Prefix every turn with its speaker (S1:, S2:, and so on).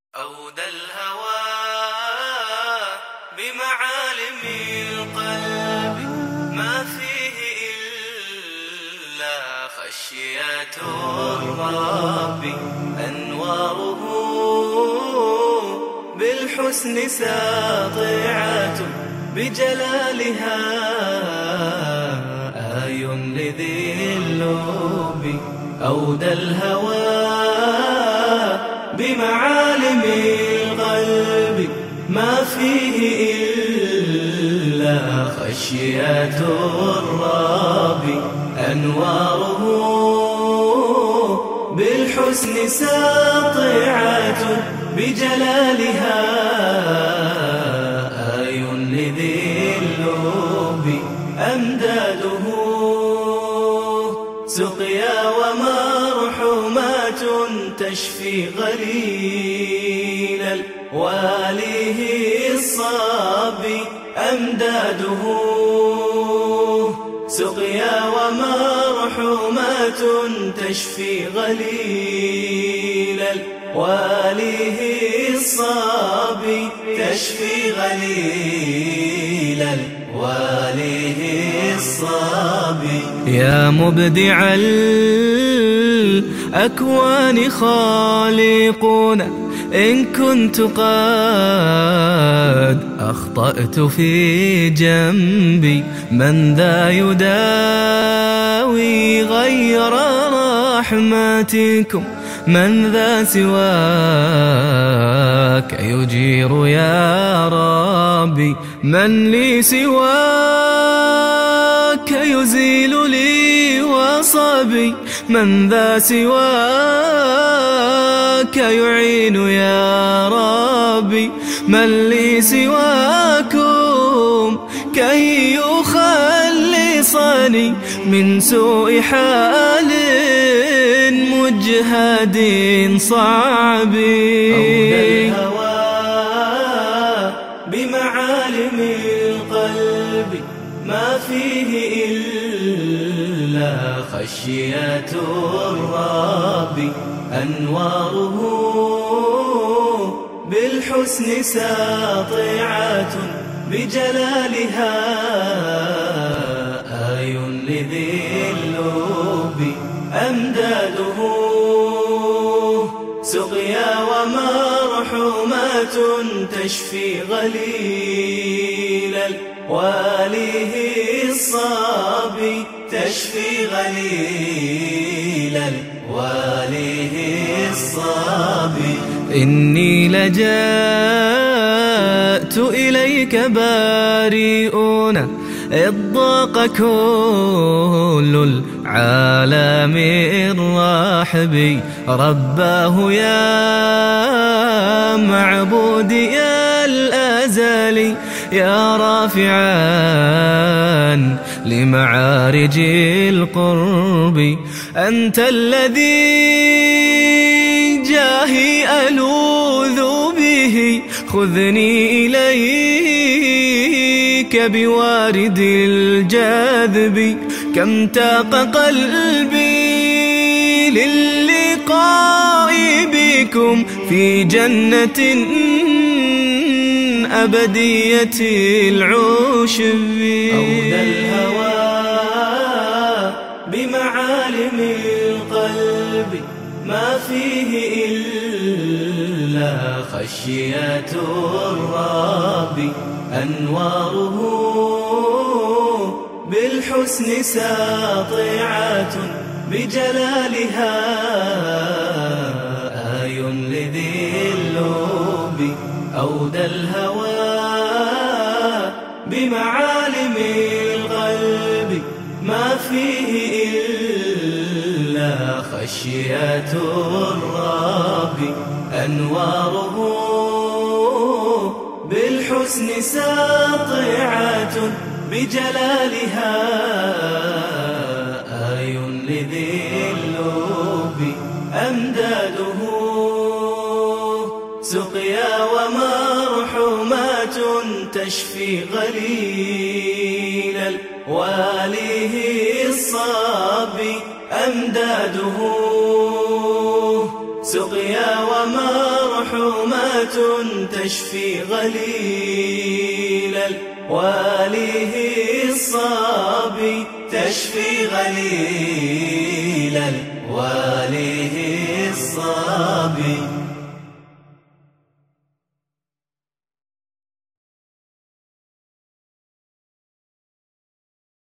S1: أودى الهوى بمعالم القلب ما فيه إلا خشية الرب أنواره بالحسن ساطعة بجلالها آي لذي اللب أودى الهوى بمعالم القلب ما فيه إلا خشية الرب أنواره بالحسن ساطعة بجلالها آي لذي اللب أمداده سقيا ومرحومات تشفي غليل الواليه الصابي أمداده سقيا ومرحومات تشفي غليل الواليه الصابي تشفي غليل الواليه الصابي يا مبدع الأكوان خالقنا إن كنت قد أخطأت في جنبي من ذا يداوي غير رحمتكم من ذا سواك يجير يا ربي من لي سواك يزيل لي وصبي من ذا سواك يعين يا ربي من لي سواكم كي يخلصني من سوء حال مجهد صعب أودى الهوى بمعالم القلب ما فيه إلا خشية الرب أنواره بالحسن ساطعة بجلالها آي لذي اللب أمداده سقيا ومرحومات تشفي غليل الواليه الصابي تشفي غليل الواليه الصابي إني لجأت إليك بارئون إذ ضاق كل العالم الرحب رباه يا معبودي يا الأزلي يا رافعا لمعارج القرب أنت الذي جاهي ألوذ به خذني إليك بوارد الجاذب كم تاق قلبي للقاء بكم في جنة أبدية العشب أودى الهوى بمعالم القلب ما فيه إلا خشية الرب أنواره بالحسن ساطعة بجلالها آي لذي اللب أودى الهوى بمعالم القلب ما فيه إلا خشية الرب أنواره بالحسن ساطعة بجلالها آي لذي اللب أمداده سقيا ومرحومات تشفي غليل الواليه الصابي أمداده سقيا ومرحومات تشفي غليل الواليه الصابي، تشفي غليل الواليه الصابي.